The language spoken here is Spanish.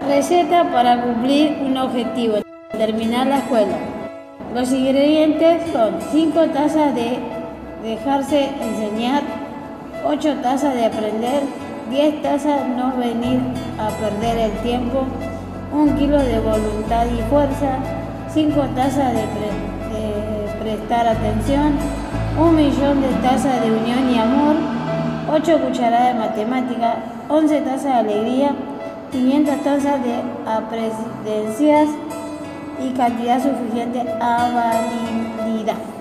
Receta para cumplir un objetivo: terminar la escuela. Los ingredientes son 5 tazas de dejarse enseñar, 8 tazas de aprender, 10 tazas no venir a perder el tiempo, 1 kilo de voluntad y fuerza, 5 tazas de prestar atención, 1 millón de tazas de unión y amor, 8 cucharadas de matemática, 11 tazas de alegría, 500 tazas de apreciaciones y cantidad suficiente a validad.